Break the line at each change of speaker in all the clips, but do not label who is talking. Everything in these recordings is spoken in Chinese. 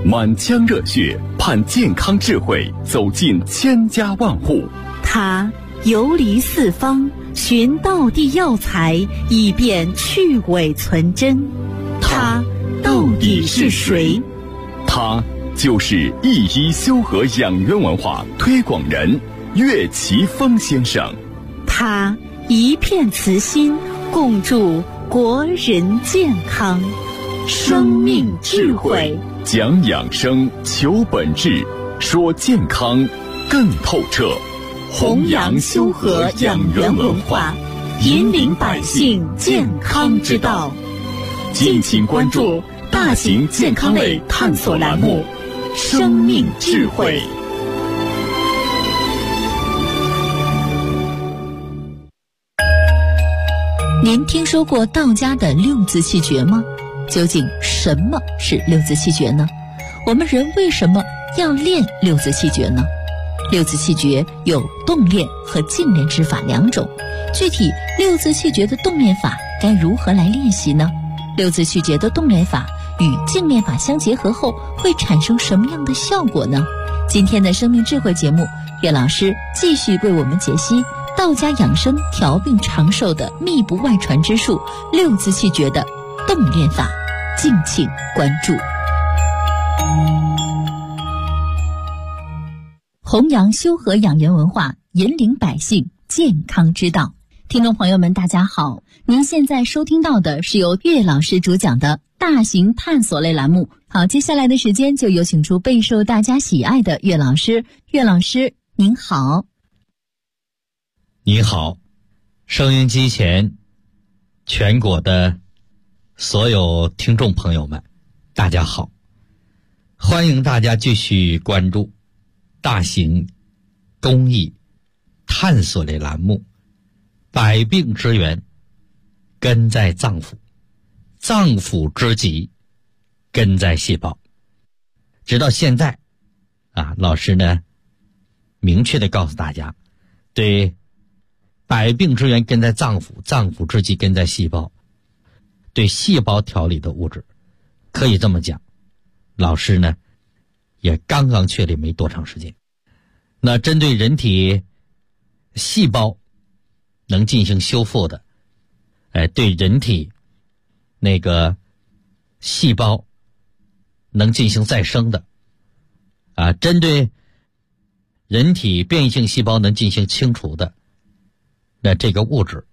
满腔热血盼健康智慧走进千家万户。
他游离四方，寻道地药材，以便去伪存真。他到底是谁？
他就是一医修和养元文化推广人岳奇峰先生。
他一片慈心，共筑国人健康。生命智慧，
讲养生，求本质，说健康更透彻。
弘扬修和养元文化，引领百姓健康之道。
敬请关注大型健康类探索栏目《生命智慧》。
您听说过道家的六字气诀吗？究竟什么是六字气诀呢？我们人为什么要练六字气诀呢？六字气诀有动练和静练之法两种，具体六字气诀的动练法该如何来练习呢？六字气诀的动练法与静练法相结合后会产生什么样的效果呢？今天的生命智慧节目，岳老师继续为我们解析道家养生调病长寿的密不外传之术六字气诀的动练法，敬请关注。弘扬修和养元文化，引领百姓健康之道。听众朋友们，大家好，您现在收听到的是由岳老师主讲的大型探索类栏目。好，接下来的时间就有请出备受大家喜爱的岳老师。岳老师您好。
你好，收音机前全国的所有听众朋友们，大家好，欢迎大家继续关注大型公益探索类栏目百病之源根在脏腑，脏腑之疾根在细胞。直到现在老师呢明确地告诉大家，对百病之源根在脏腑，脏腑之疾根在细胞，对细胞调理的物质，可以这么讲，老师呢也刚刚确立没多长时间。那针对人体细胞能进行修复的，对人体那个细胞能进行再生的，针对人体变异性细胞能进行清除的，那这个物质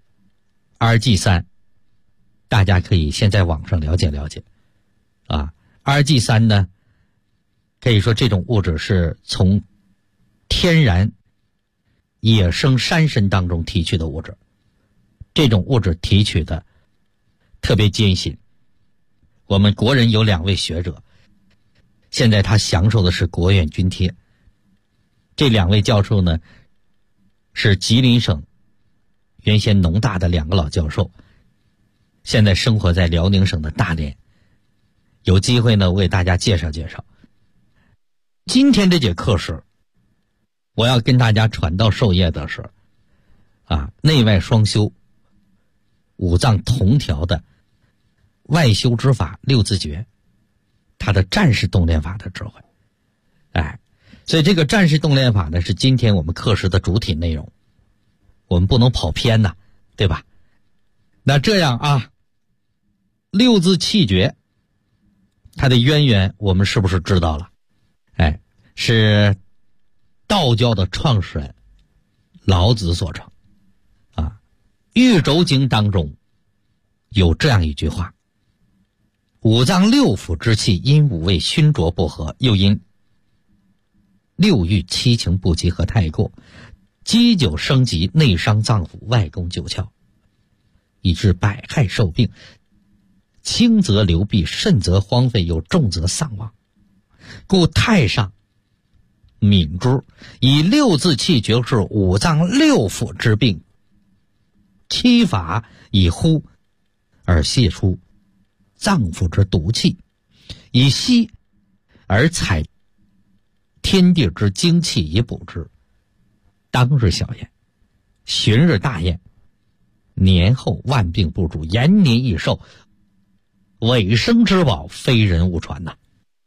RG3， 大家可以先在网上了解了解。RG3 呢，可以说这种物质是从天然野生山参当中提取的物质，这种物质提取的特别艰辛。我们国人有2位学者，现在他享受的是国务院津贴。这2位教授呢，是吉林省原先农大的2个老教授，现在生活在辽宁省的大连。有机会呢，我给大家介绍介绍。今天这节课时，我要跟大家传道授业的是内外双修五脏同调的外修之法六字诀，它的战士动练法的智慧。所以这个战士动练法呢，是今天我们课时的主体内容，我们不能跑偏呐，对吧？那这样六字气诀它的渊源我们是不是知道了？是道教的创始人老子所成。玉轴经当中有这样一句话：五脏六腑之气因五味熏浊不和，又因六欲七情不集合太过，积久生疾，内伤脏腑，外攻九窍，以致百害受病，轻则流弊，甚则荒废，有重则丧亡。故太上敏之，以六字气诀治五脏六腑之病，七法以呼而泄出脏腑之毒气，以息而采天地之精气以补之。当日小宴，旬日大宴，年后万病不主，延年益寿，尾生之宝，非人勿传呐。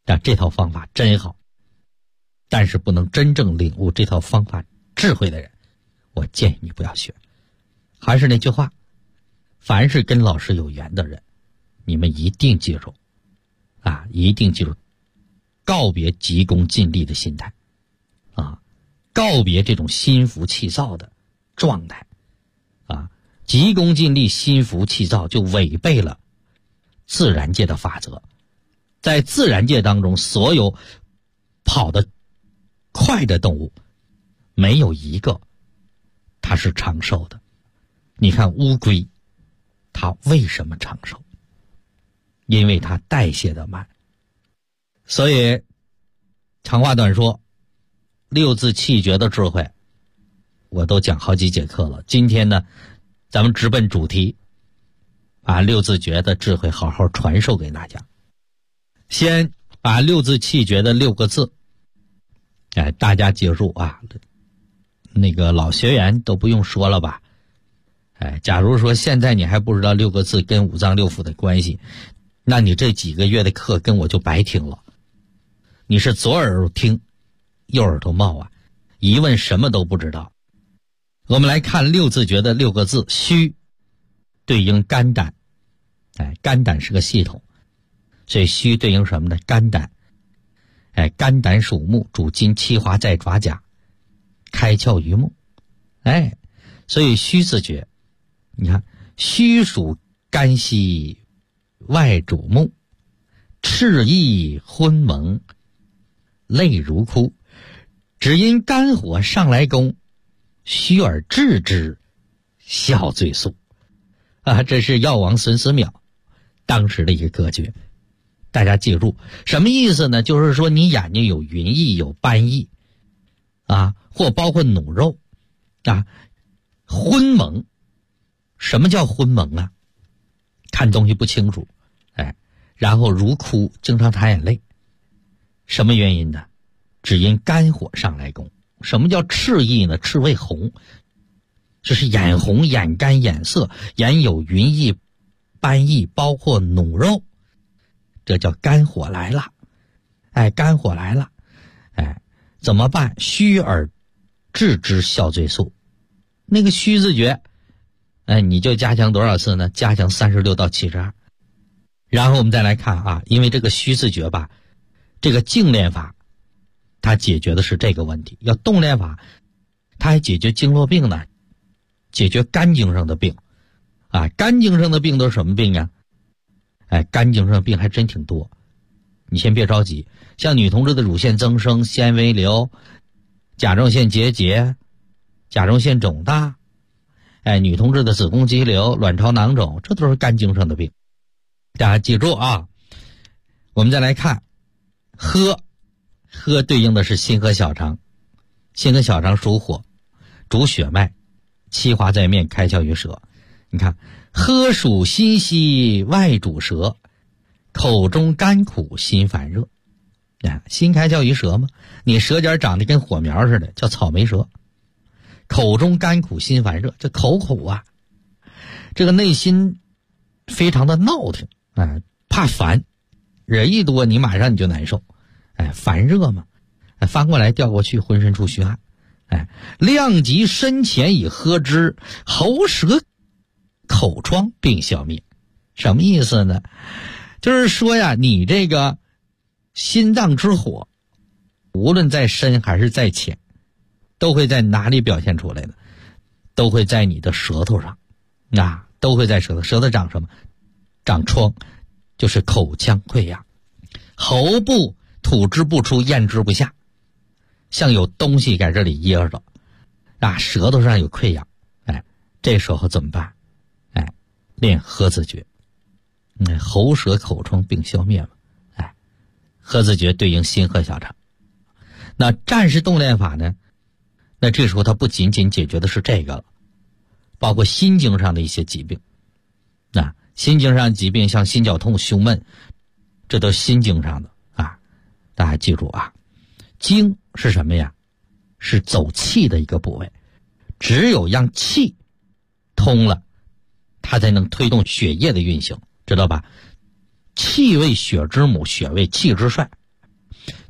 但这套方法真好，但是不能真正领悟这套方法智慧的人，我建议你不要学。还是那句话，凡是跟老师有缘的人，你们一定记住啊，一定记住，告别急功近利的心态啊，告别这种心浮气躁的状态啊，急功近利、心浮气躁就违背了自然界的法则。在自然界当中，所有跑得快的动物，没有一个它是长寿的。你看乌龟，它为什么长寿？因为它代谢的慢。所以长话短说，六字气诀的智慧我都讲好几节课了。今天呢，咱们直奔主题，把六字诀的智慧好好传授给大家。先把六字气诀的6个字，大家记住啊，那个老学员都不用说了吧。假如说现在你还不知道6个字跟五脏六腑的关系，那你这几个月的课跟我就白听了。你是左耳朵听，右耳朵冒啊，一问什么都不知道。我们来看六字诀的6个字，虚对应肝胆，肝胆是个系统，所以虚对应什么呢？肝胆。肝胆属木，主筋气华在爪甲，开窍于目。所以虚字诀，你看虚属肝息，外主目，赤意昏蒙，泪如哭，只因肝火上来攻，虚而治之，效最速。这是药王孙思邈当时的一个歌诀。大家记住什么意思呢？就是说你眼睛有云翳，有斑翳啊，或包括努肉啊，昏蒙。什么叫昏蒙啊？看东西不清楚，然后如哭，经常淌眼泪。什么原因呢？只因肝火上来攻。什么叫赤意呢？赤为红，就是眼红、眼干、眼涩，眼有云翳、斑翳，包括努肉，这叫肝火来了。肝火来了，怎么办？虚而治之，效最速。那个虚字诀，你就加强多少次呢？加强36到72。然后我们再来看啊，因为这个虚字诀吧，这个静练法它解决的是这个问题，要动练法它还解决经络病呢，解决肝经上的病啊。肝经上的病都是什么病啊？肝经上的病还真挺多。你先别着急，像女同志的乳腺增生、纤维瘤、甲状腺结节、甲状腺肿大，女同志的子宫肌瘤、卵巢囊肿，这都是肝经上的病。大家记住啊。我们再来看喝对应的是心和小肠，心和小肠属火，主血脉，气华在面，开窍于舌。你看喝属心息，外主舌，口中甘苦，心烦热。心开窍于舌嘛，你舌尖长得跟火苗似的，叫草莓舌。口中甘苦，心烦热，这口苦啊，这个内心非常的闹腾，怕烦，人一多你马上你就难受，烦热嘛，翻过来调过去，浑身出虚汗。量及身前以喝之，喉舌口疮并消灭。什么意思呢？就是说呀，你这个心脏之火，无论在深还是在浅，都会在哪里表现出来呢？都会在你的舌头上，都会在舌头。舌头长什么？长疮，就是口腔溃疡，喉部吐之不出，咽之不下，像有东西在这里噎着，舌头上有溃疡。这时候怎么办？练喝字诀，喉舌口疮并消灭嘛。喝字诀对应心和小肠。那战士动练法呢？那这时候它不仅仅解决的是这个了，包括心经上的一些疾病。心经上的疾病像心绞痛、胸闷，这都是心经上的啊。大家记住啊，经是什么呀？是走气的一个部位，只有让气通了，它才能推动血液的运行，知道吧？气为血之母，血为气之帅。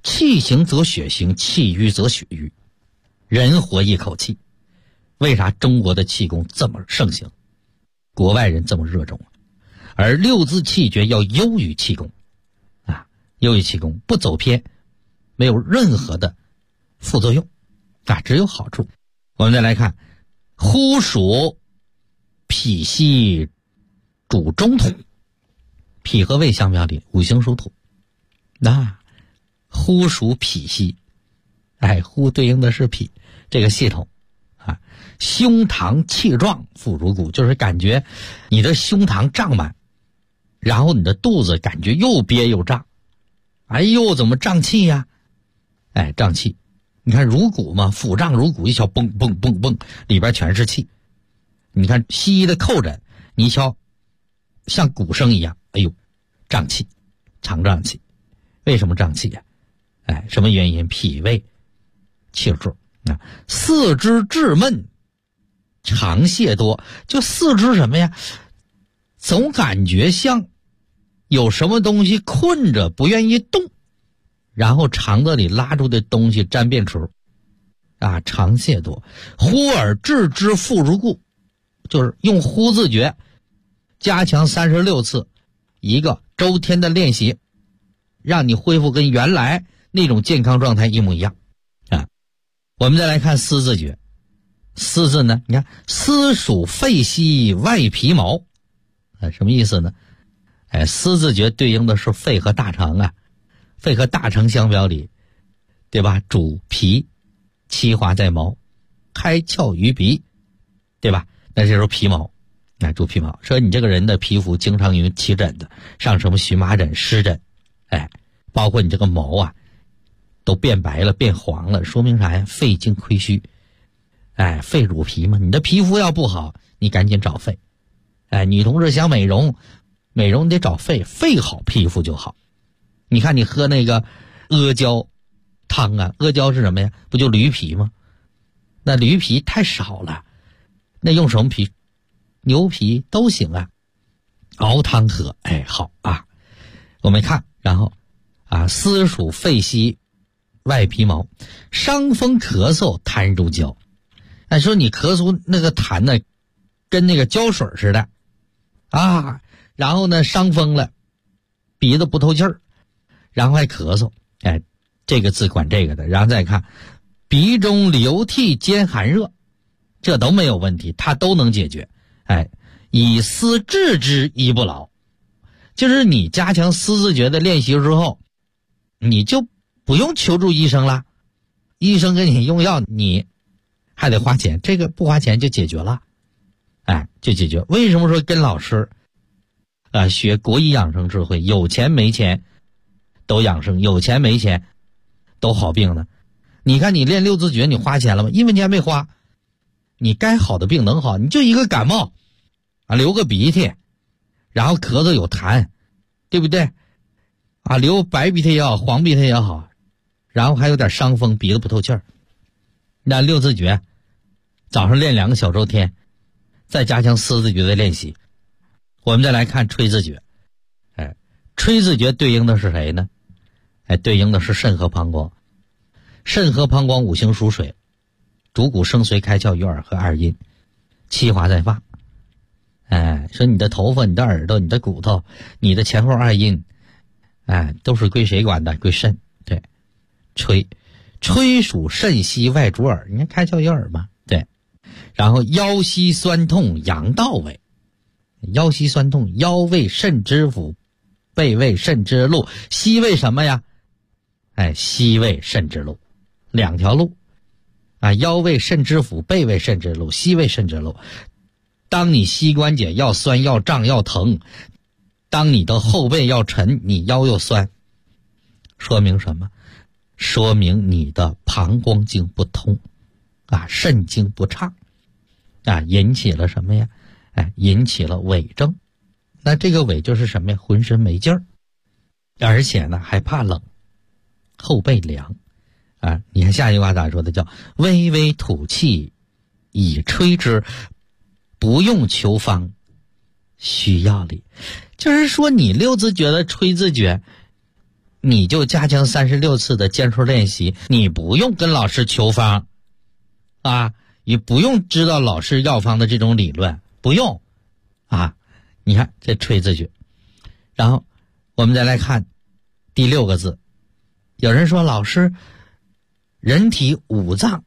气行则血行，气瘀则血瘀，人活一口气。为啥中国的气功这么盛行，国外人这么热衷？而六字气诀要优于气功啊，优于气功，不走偏，没有任何的副作用啊，只有好处。我们再来看，呼属脾息主中土，脾和胃相表里，五行属土。那呼属脾息，呼对应的是脾这个系统啊。胸膛气壮，腹如鼓，就是感觉你的胸膛胀满，然后你的肚子感觉又憋又胀，哎呦，怎么胀气呀？胀气。你看如鼓嘛，腹胀如鼓，一敲嘣嘣嘣嘣，里边全是气。你看西医的叩诊，你一敲像鼓声一样，哎呦，胀气，肠胀气。为什么胀气呀？什么原因？脾胃气数啊。四肢滞闷，肠泄多，就四肢什么呀？总感觉像有什么东西困着，不愿意动，然后肠子里拉出的东西沾便池啊，肠泄多。呼而置之，腹如故，就是用呼字诀加强36次，一个周天的练习，让你恢复跟原来那种健康状态一模一样啊。我们再来看思字诀，思字呢，你看思属肺息外皮毛，什么意思呢？思字诀对应的是肺和大肠啊，肺和大肠相表里，对吧？主皮，气化在毛，开窍于鼻，对吧？那就是皮毛，主皮毛。说你这个人的皮肤经常有起疹的，上什么荨麻疹、湿疹，包括你这个毛啊都变白了、变黄了，说明啥呀？肺经亏虚。肺主皮嘛，你的皮肤要不好，你赶紧找肺。女同志想美容，美容得找肺，肺好皮肤就好。你看你喝那个阿胶汤啊，阿胶是什么呀？不就驴皮吗？那驴皮太少了，那用什么皮？牛皮都行啊，熬汤喝，好啊。我们看，然后思属肺息外皮毛，伤风咳嗽痰如胶。说你咳嗽那个痰呢，跟那个胶水似的啊，然后呢伤风了，鼻子不透气儿，然后还咳嗽，这个字管这个的。然后再看鼻中流涕兼寒热，这都没有问题，它都能解决。以思治之医不劳，就是你加强思字诀的练习之后，你就不用求助医生了，医生给你用药你还得花钱，这个不花钱就解决了，就解决。为什么说跟老师学国医养生智慧，有钱没钱都养生，有钱没钱都好病呢？你看你练六字诀，你花钱了吗？因为你还没花，你该好的病能好，你就一个感冒流个鼻涕，然后咳嗽有痰，对不对流白鼻涕也好，黄鼻涕也好，然后还有点伤风，鼻子不透气儿。那六字诀早上练2个小周天，再加强思字诀的练习。我们再来看吹字诀，吹字诀对应的是谁呢？对应的是肾和膀胱。肾和膀胱五行属水，主骨生髓开窍于耳和二阴，气化在发。说你的头发、你的耳朵、你的骨头、你的前后二阴，都是归谁管的？归肾。对，吹属肾息外主耳，你看开窍于耳嘛，对。然后腰膝酸痛阳道位，腰膝酸痛，腰为肾之府，背为肾之路，膝为什么呀？膝为肾之路，两条路腰为肾之府，背为肾之路，膝为肾之路。当你膝关节要酸要胀要疼，当你的后背要沉，你腰又酸，说明什么？说明你的膀胱经不通肾经不畅引起了什么呀？引起了痿症。那这个痿就是什么呀？浑身没劲儿，而且呢还怕冷，后背凉你看下一句话咋说的？叫微微吐气以吹之，不用求方需要理。就是说你六字诀的吹字诀， 你就加强36次的坚持练习，你不用跟老师求方啊，你不用知道老师药方的这种理论，不用啊。你看这吹字诀，然后我们再来看第6个字。有人说老师，人体5脏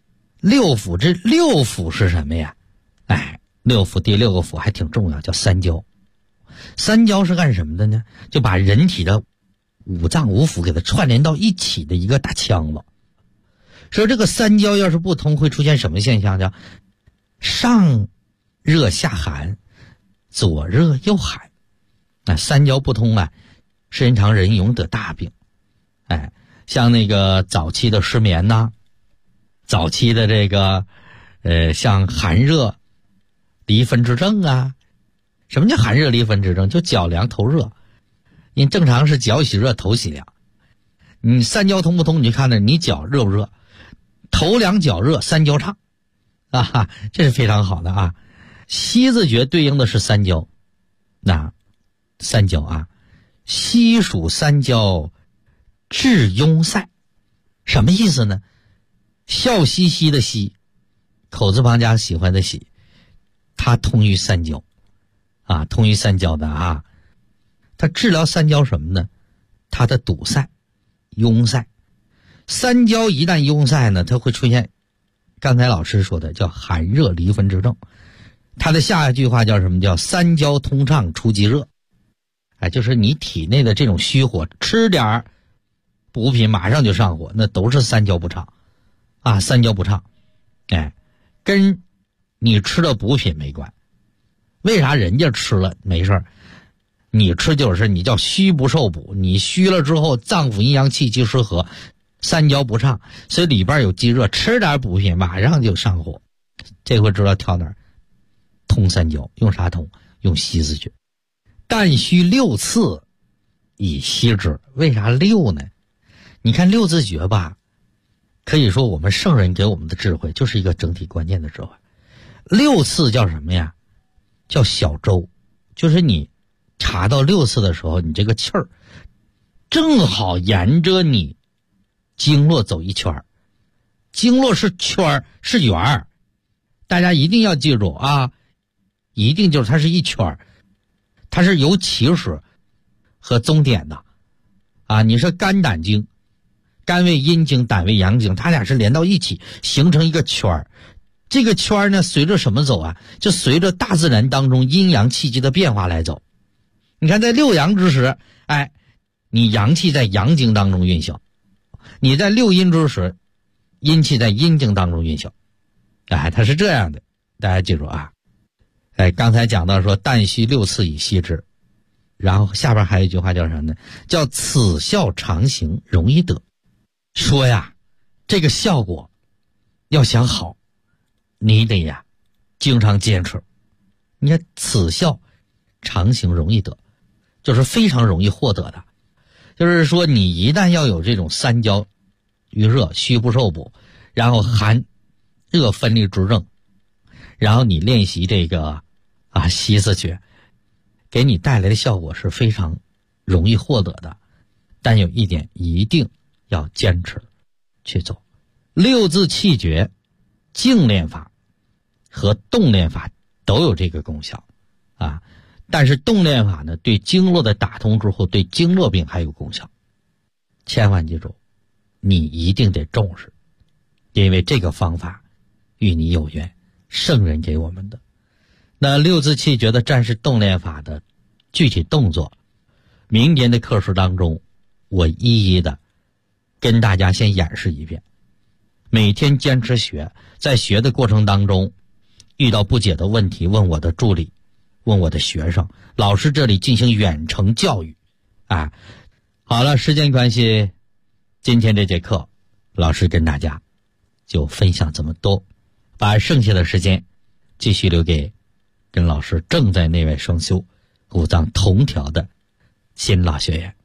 6腑，这6腑是什么呀？6腑第6个腑还挺重要，叫三焦。三焦是干什么的呢？就把人体的5脏5腑给它串联到一起的一个大腔子。说这个三焦要是不通，会出现什么现象？叫上热下寒，左热右寒。三焦不通啊，时间长人容得大病。像那个早期的失眠呐，早期的这个像寒热离分之症啊。什么叫寒热离分之症？就脚凉头热，你正常是脚喜热头喜凉，你三焦通不通，你就看着你脚热不热，头凉脚热，三焦畅啊，这是非常好的啊。西字诀对应的是三焦，那三焦啊，西属三焦治壅塞，什么意思呢？笑嘻嘻的嘻，口字旁加喜欢的喜，它通于三焦啊，通于三焦的啊。它治疗三焦什么呢？它的堵塞壅塞。三焦一旦壅塞呢，它会出现刚才老师说的叫寒热离分之症。它的下一句话叫什么？叫三焦通畅除积热。就是你体内的这种虚火，吃点补品马上就上火，那都是三焦不畅啊，三焦不畅。跟你吃的补品没关。为啥人家吃了没事，你吃就是你叫虚不受补，你虚了之后脏腑阴阳气机失和，三焦不畅，所以里边有积热，吃点补品马上就上火。这回知道跳哪儿？通三焦，用啥通？用西字诀。但需6次以息之。为啥6呢？你看6字诀吧，可以说我们圣人给我们的智慧就是一个整体观念的智慧。6次叫什么呀？叫小周，就是你查到6次的时候，你这个气儿正好沿着你经络走一圈。经络是圈是圆，大家一定要记住啊，一定就是它是一圈，它是有起始和终点的啊。你说肝胆经，肝为阴经，胆为阳经，它俩是连到一起形成一个圈。这个圈呢，随着什么走啊？就随着大自然当中阴阳气机的变化来走。你看在6阳之时，你阳气在阳经当中运行，你在6阴之时，阴气在阴经当中运行。它是这样的，大家记住啊。刚才讲到说但需6次以息之，然后下边还有一句话叫什么呢？叫此效常行，容易得。说呀，这个效果要想好，你得呀经常坚持。你看此效常行容易得，就是非常容易获得的。就是说你一旦要有这种三焦郁热虚不受补，然后寒热分离之症，然后你练习这个西字诀，给你带来的效果是非常容易获得的。但有一点一定要坚持去走。6字气诀静练法和动练法都有这个功效啊，但是动练法呢，对经络的打通之后，对经络病还有功效。千万记住，你一定得重视，因为这个方法与你有缘，圣人给我们的。那6字气诀的战士动练法的具体动作，明天的课时当中我一一的跟大家先演示一遍。每天坚持学，在学的过程当中遇到不解的问题，问我的助理，问我的学生，老师这里进行远程教育好了，时间关系，今天这节课老师跟大家就分享这么多，把剩下的时间继续留给跟老师正在内外双修五脏同调的新老学员。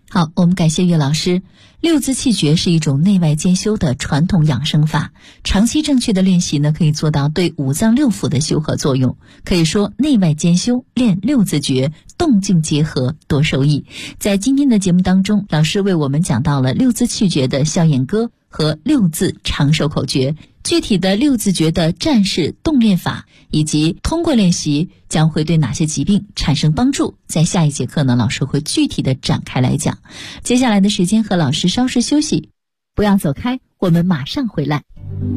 好，我们感谢岳老师。六字气诀是一种内外兼修的传统养生法，长期正确的练习呢，可以做到对五脏六腑的修合作用。可以说内外兼修，练六字诀，动静结合，多受益。在今天的节目当中，老师为我们讲到了六字气诀的消炎歌和六字长寿口诀，具体的六字诀的战式动练法，以及通过练习将会对哪些疾病产生帮助，在下一节课呢，老师会具体的展开来讲。接下来的时间和老师稍事休息，不要走开，我们马上回来。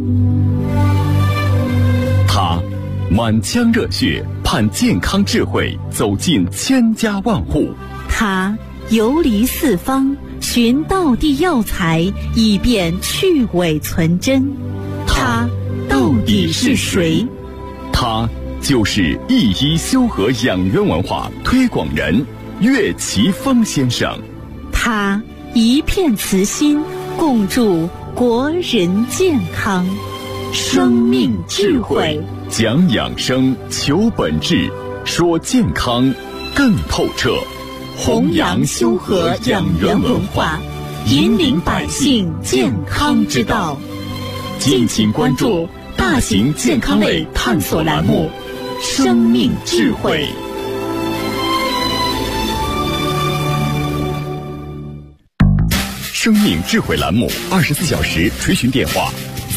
他满腔热血盼健康智慧走进千家万户，
他游离四方寻道地药材，以便去伪存真。他到底是谁？
他就是一医修和养元文化推广人岳奇峰先生。
他一片慈心，共筑国人健康。生命智慧，
讲养生，求本质，说健康更透彻。
弘扬修和养元文化，引领百姓健康之道。敬请关注大型健康类探索栏目《生命智慧》。
生命智慧栏目24小时垂询电话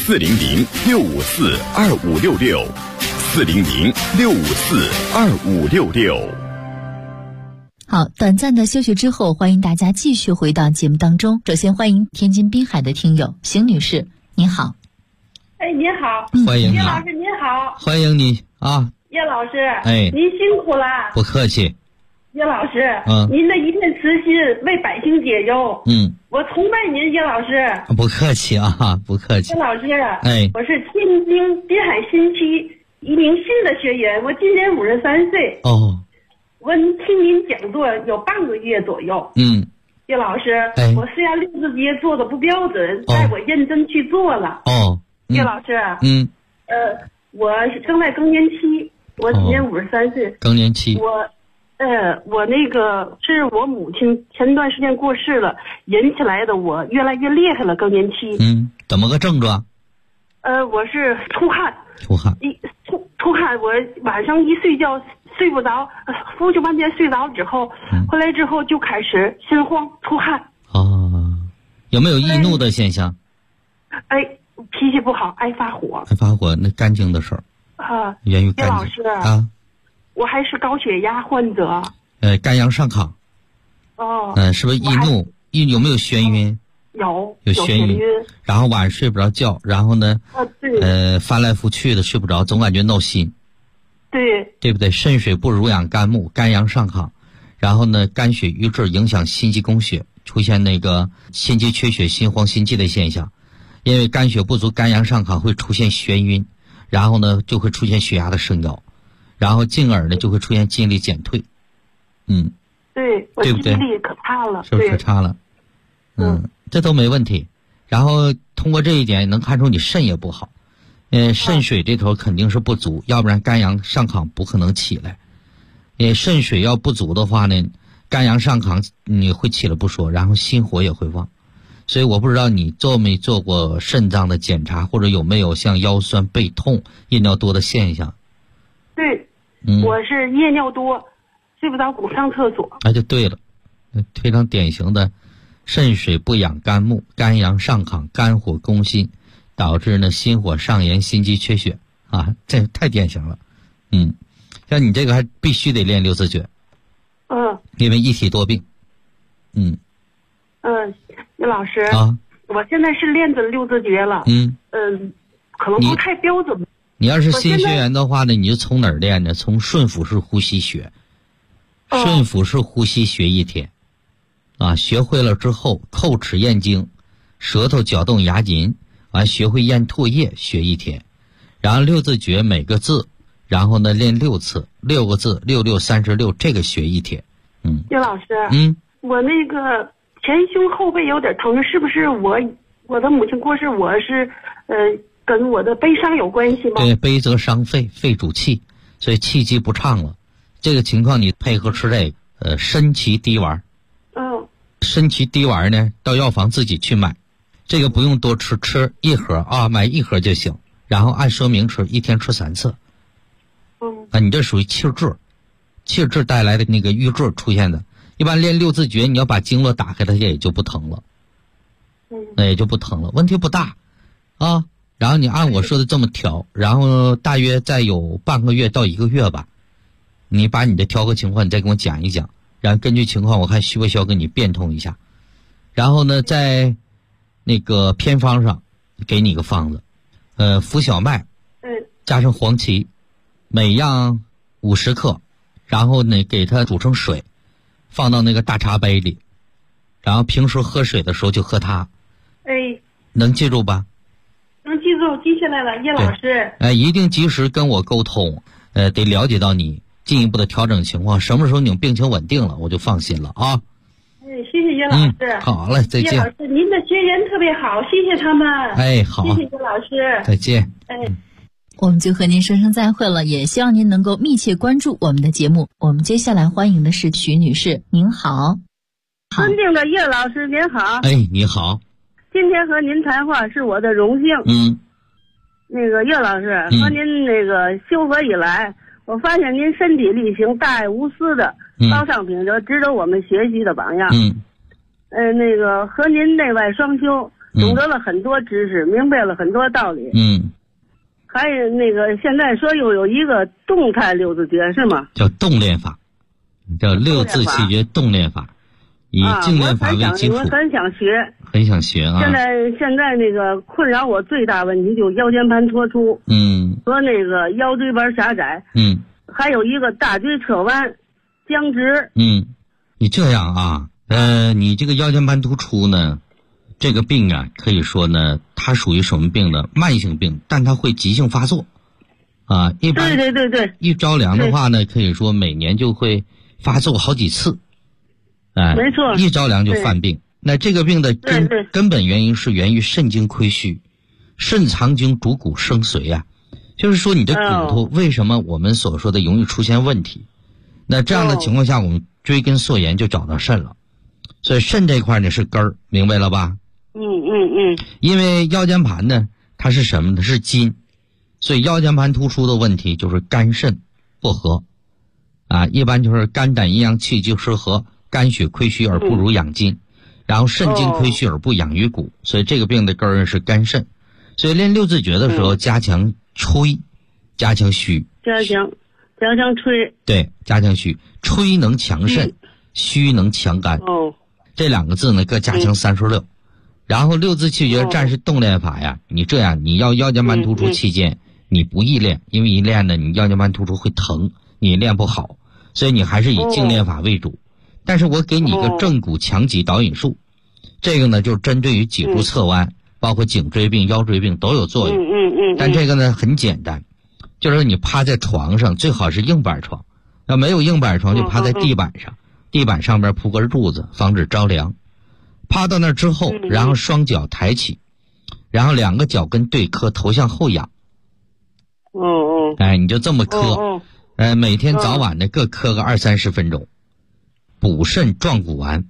：400-654-2566，400-654-2566。
好，短暂的休息之后，欢迎大家继续回到节目当中。首先欢迎天津滨海的听友邢女士，您好。
哎，您好，
欢迎你，
叶老师您好，
欢迎你啊，
叶老师，
哎，
您辛苦了，
不客气。
叶老师，
您
的一片慈心为百姓解忧，我崇拜您，叶老师。
不客气啊，不客气。
叶老师，
哎，
我是天津滨海新区一名新的学员，我今年53岁。
哦，
我听您讲座有半个月左右。叶老师，我虽然六字诀做的不标准，但我认真去做了。叶老师，我正在更年期，我今年53岁。
更年期。
我那个是我母亲前段时间过世了，引起来的我越来越厉害了，更年期。
怎么个症状？
我是出汗。
出汗。
出汗，我晚上一睡觉睡不着，呼吸半天睡着之后，回来之后就开始心慌出汗。
有没有易怒的现象？
脾气不好，爱发火。
爱发火，那干净的事儿。源于干净。
叶老师啊，我还是高血压患者。
肝阳上亢。是不是易怒？有没有眩晕？
有
眩晕。然后晚上睡不着觉，然后呢，
对。
翻来覆去的睡不着，总感觉闹心。
对。
对不对？肾水不濡养肝木，肝阳上亢，然后呢，肝血瘀滞影响心肌供血，出现那个心肌缺血、心慌心悸的现象。因为肝血不足，肝阳上亢会出现眩晕，然后呢就会出现血压的升高，然后进而呢就会出现记忆力减退。
对，我记忆力可差了，
是不是可差了？这都没问题。然后通过这一点能看出你肾也不好，肾水这头肯定是不足，要不然肝阳上亢不可能起来。肾水要不足的话呢，肝阳上亢你会起来不说，然后心火也会旺。所以我不知道你做没做过肾脏的检查，或者有没有像腰酸背痛、夜尿多的现象。
对，我是夜尿多，睡不着总上厕所。
那就对了，非常典型的肾水不养肝木，肝阳上亢，肝火攻心，导致呢心火上炎，心肌缺血啊，这太典型了。像你这个还必须得练六字诀。因为一体多病。
叶老师我现在是练着六字诀了。可能不太标准。
你要是新学员的话呢，你就从哪儿练呢？从顺腹式呼吸学。顺腹式呼吸学一天学会了之后，叩齿咽经，舌头搅动牙龈，完学会咽唾液学一天，然后六字诀每个字，然后呢练6次，6个字，6 6 36，这个学一天。
叶老师，我那个前胸后背有点疼，是不是我的母亲过世，我是跟我的悲伤有关系吗？
对，悲则伤肺，肺主气，所以气机不畅了。这个情况你配合吃这个参芪滴丸。 参芪滴丸呢，到药房自己去买，这个不用多吃，吃1盒啊，买1盒就行，然后按说明吃，1天吃3次。你这属于气滞带来的那个瘀滞出现的。一般练六字诀，你要把经络打开，它也就不疼了，那也就不疼了，问题不大啊。然后你按我说的这么调，然后大约再有半个月到1个月吧，你把你的调和情况你再跟我讲一讲，然后根据情况我看需不需要给你变通一下。然后呢，在那个偏方上给你个方子，浮小麦，加上黄芪，每样50克，然后呢给它煮成水，放到那个大茶杯里，然后平时喝水的时候就喝它。能记住吧？
能记住，记下来了，叶老师。
一定及时跟我沟通，得了解到你进一步的调整情况，什么时候你病情稳定了，我就放心了啊。
谢谢叶老师。
好嘞，再见。
叶老师，您的学员特别好，谢谢他们。
好。
谢谢叶老师。
再见。
我们就和您说声再会了，也希望您能够密切关注我们的节目。我们接下来欢迎的是徐女士，您好。
尊敬的叶老师您好。
你好。
今天和您谈话是我的荣幸。那个叶老师，和您那个修佛以来，我发现您身体力行、大爱无私的高尚品德，值得我们学习的榜样。那个和您内外双修，懂得了很多知识，明白了很多道理。还有那个现在说又有一个动态六字诀是吗？
叫动练法，叫六字气诀动练法，以静练法为基础。
我很想学。
很想学啊！
现在那个困扰我最大问题就腰间盘突出，和那个腰椎板狭窄，还有一个大椎侧弯、僵直。
你这样啊，你这个腰间盘突出呢，这个病啊，可以说呢，它属于什么病呢？慢性病，但它会急性发作，啊，一般
对，
一着凉的话呢，可以说每年就会发作好几次，
没错，
一着凉就犯病。那这个病的根本原因是源于肾经亏虚，肾藏精主骨生髓啊，就是说你的骨头为什么我们所说的容易出现问题？那这样的情况下，我们追根溯源就找到肾了，所以肾这块呢是根儿，明白了吧？因为腰间盘呢，它是什么呢？是筋，所以腰间盘突出的问题就是肝肾不和，啊，一般就是肝胆阴阳气机失和，肝血亏虚而不如养筋。然后肾精亏虚而不养于骨，所以这个病的根儿是肝肾。所以练六字诀的时候，加强吹，加强虚。
加强吹。
对，加强虚，吹能强肾，虚能强肝。这2个字呢各加强36。然后六字气诀战士动练法呀，你这样，你要腰间盘突出期间，你不宜练，因为一练呢，你腰间盘突出会疼，你练不好，所以你还是以静练法为主。但是我给你一个正骨强脊导引术，这个呢就是针对于脊柱侧弯，包括颈椎病、腰椎病都有作用。但这个呢很简单，就是你趴在床上，最好是硬板床，要没有硬板床就趴在地板上，地板上边铺个褥子，防止着凉。趴到那之后，然后双脚抬起，然后2个脚跟对磕，头向后仰。你就这么磕，每天早晚的各磕个20-30分钟。补肾壮骨丸，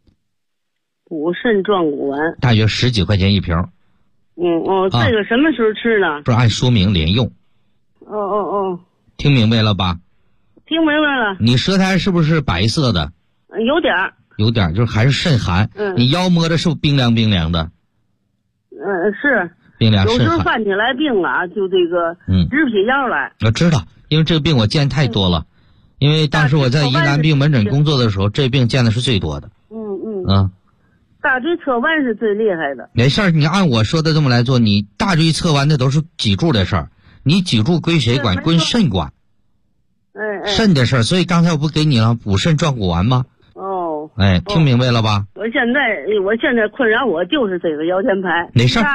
大约10几块钱一瓶。
这个什么时候吃呢？
不是按说明连用。听明白了吧？
听明白了。
你舌苔是不是白色的？有点，就是还是肾寒。你腰摸着是不是冰凉的？
是。
冰凉肾寒。
有时候犯起来病啊，就这个直起腰来。
我知道，因为这个病我见太多了。因为当时我在疑难病门诊工作的时候，这病见的是最多的。
大椎侧弯是最厉害的。
没事儿，你按我说的这么来做，你大椎侧弯的都是脊柱的事儿，你脊柱归谁管？归肾管。肾的事儿，所以刚才我不给你了补肾壮骨丸吗？听明白了吧？
我现在困扰我就是这个腰间盘。
没事儿。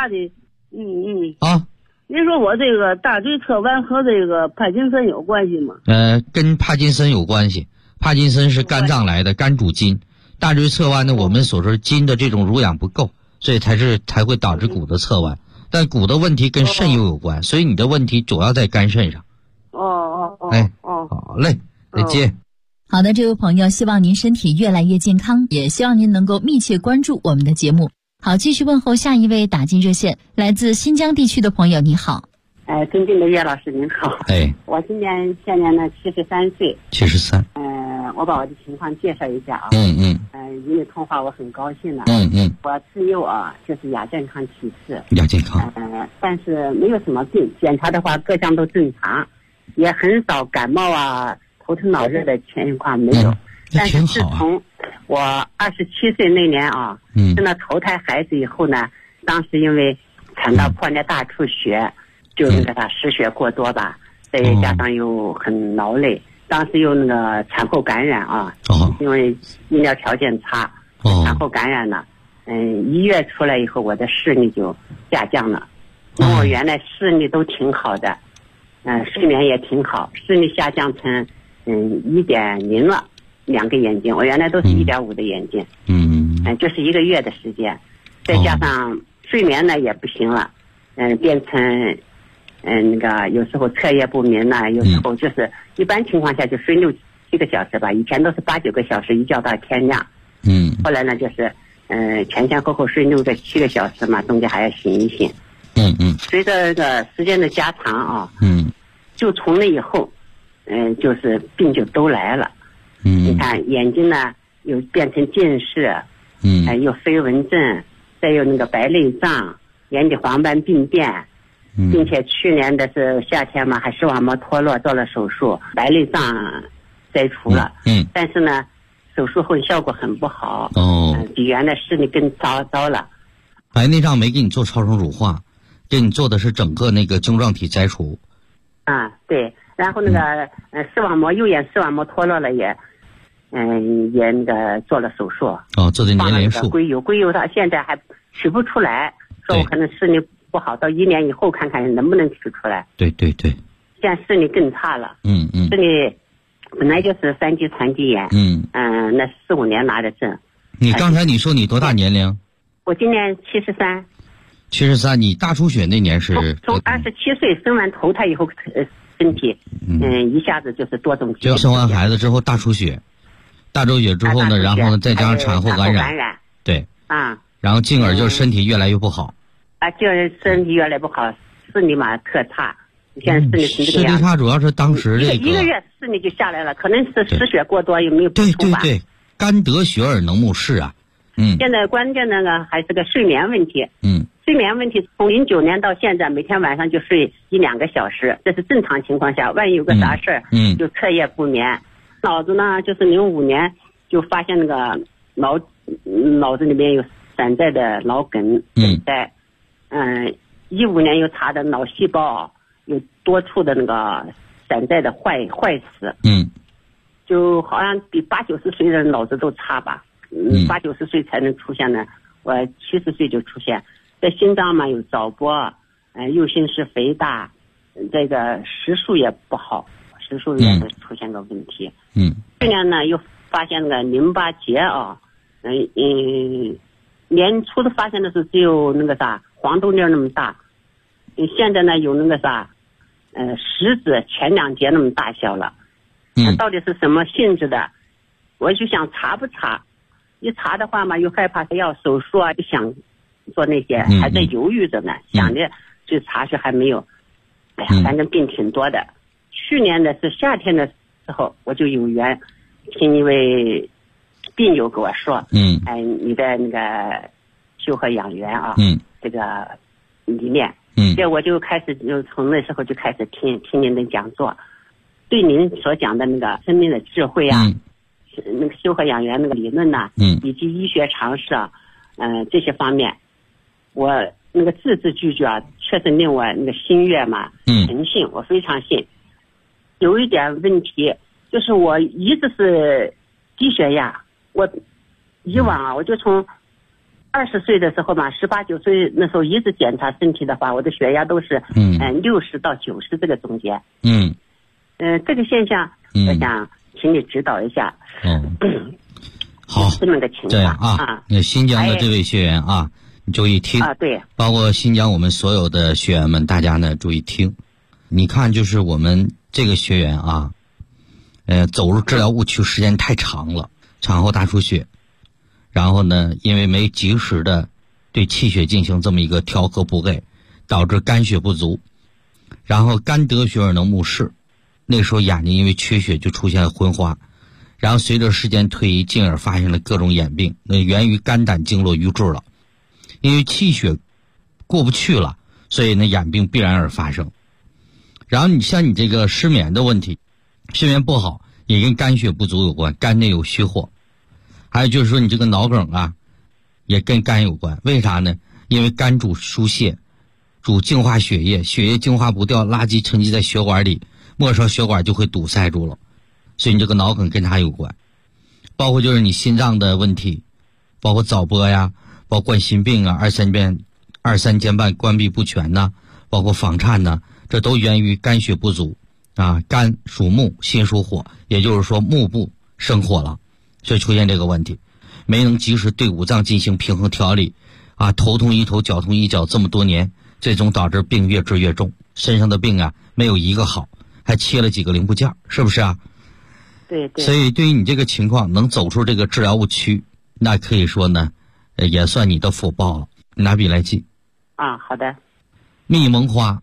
您说我这个大椎侧弯和这个帕金森有关系吗？
跟帕金森有关系。帕金森是肝脏来的，肝主筋。大椎侧弯呢，我们所说筋的这种濡养不够，所以才会导致骨的侧弯。但骨的问题跟肾又有关，所以你的问题主要在肝肾上。好嘞，再见。
好的，这位朋友，希望您身体越来越健康，也希望您能够密切关注我们的节目。好，继续问候下一位打进热线，来自新疆地区的朋友，你好。
尊敬的叶老师您好。我现年呢73岁。
73。
我把我的情况介绍一下啊。与你通话我很高兴呢。我自幼就是亚健康体质。
亚健康。
但是没有什么病，检查的话各项都正常，也很少感冒头疼脑热的情况没有。但是自从我27岁那年生了头胎孩子以后呢，当时因为产道破裂大出血，就那个失血过多吧，再加上又很劳累，当时又那个产后感染因为医疗条件差，产后感染了。1月出来以后，我的视力就下降了。我原来视力都挺好的，睡眠也挺好，视力下降成1.0了，2个眼睛，我原来都是1.5的眼睛。就是1个月的时间，再加上睡眠呢也不行了，变成那个有时候彻夜不眠呢，有时候就是一般情况下就睡6、7个小时吧，以前都是8、9个小时，一觉到天亮。后来呢就是前后睡6个、7个小时嘛，中间还要醒一醒。随着这个时间的加长就从那以后就是病就都来了。你看眼睛呢又变成近视，有飞蚊症，再有那个白内障、眼底黄斑病变，并且去年的是夏天嘛，还视网膜脱落，做了手术，白内障摘除了。但是呢手术后效果很不好，比原来视力更糟了。
白内障没给你做超声乳化，给你做的是整个那个晶状体摘除。
对，然后那个右眼视网膜脱落了也那个做了手术。
做的年龄术。
硅油到现在还取不出来，说我可能视力不好，到1年以后看看能不能取出来。
对。
现在视力更差了。视力本来就是3级残疾眼。那4、5年拿的证。
你刚才你说你多大年龄？
我今年73。
73，你大出血那年是？
从27岁生完头胎以后，身体一下子就是多种疾病。
生完孩子之后大出血之后呢，然后呢再加上产后感染。对。然后进而就是身体越来越不好。
就是身体越来越不好，视力嘛特差。现在视力成这个样子。视力差
主要是当时这个
1个月视力就下来了，可能是失血过多，有没有补充吧？
对，肝得血而能目视啊。
现在关键那个还是个睡眠问题。睡眠问题从09年到现在，每天晚上就睡1、2个小时，这是正常情况下。万一有个啥事儿，就彻夜不眠。脑子呢，就是05年就发现那个脑子里面有散在的脑梗在，15年又查的脑细胞有多处的那个散在的坏死。就好像比80、90岁的人脑子都差吧。80、90岁才能出现呢，我70岁就出现。在心脏嘛有早搏，右心室肥大，这个时数也不好，时数也会出现个问题。去年呢又发现那个淋巴结年初的发现的是只有那个黄豆粒那么大，现在呢有那个食指前2节那么大小了。到底是什么性质的？我就想查不查，一查的话嘛又害怕要手术就想做那些，还在犹豫着呢，想着去查是还没有。反正病挺多的。去年的是夏天的时候，我就有缘听一位病友跟我说，你的那个修和养元这个理念，这我就开始就从那时候就开始听您的讲座，对您所讲的那个生命的智慧那个修和养元那个理论以及医学常识这些方面，我那个字字句句确实令我那个心悦嘛，诚信，我非常信。有一点问题就是我一直是低血压，我以往我就从20岁的时候嘛，18、19岁那时候一直检查身体的话，我的血压都是60到90这个中间。这个现象我想请你指导一下。
好，
这么个情况
那新疆的这位学员你注意听
对，
包括新疆我们所有的学员们，大家呢注意听。你看，就是我们这个学员走入治疗误区时间太长了，产后大出血，然后呢，因为没及时的对气血进行这么一个调和补给，导致肝血不足，然后肝得血而能目视，那时候眼睛因为缺血就出现了昏花，然后随着时间推移，进而发现了各种眼病，那源于肝胆经络瘀滞了，因为气血过不去了，所以呢眼病必然而发生。然后你像你这个失眠的问题，睡眠不好也跟肝血不足有关，肝内有虚火。还有就是说你这个脑梗啊也跟肝有关，为啥呢？因为肝主疏泄，主净化血液，血液净化不掉，垃圾沉积在血管里，末梢血管就会堵塞住了，所以你这个脑梗跟它有关。包括就是你心脏的问题，包括早搏呀，包括冠心病啊，二三尖瓣关闭不全呐，包括房颤呐，这都源于肝血不足啊。肝属木，心属火，也就是说木部生火了，所以出现这个问题，没能及时对五脏进行平衡调理啊，头痛医头，脚痛医脚，这么多年，最终导致病越治越重，身上的病啊没有一个好，还切了几个零部件，是不是啊？
对对。
所以对于你这个情况能走出这个治疗误区，那可以说呢也算你的福报了。拿笔来记
啊。好的。
蜜蒙花，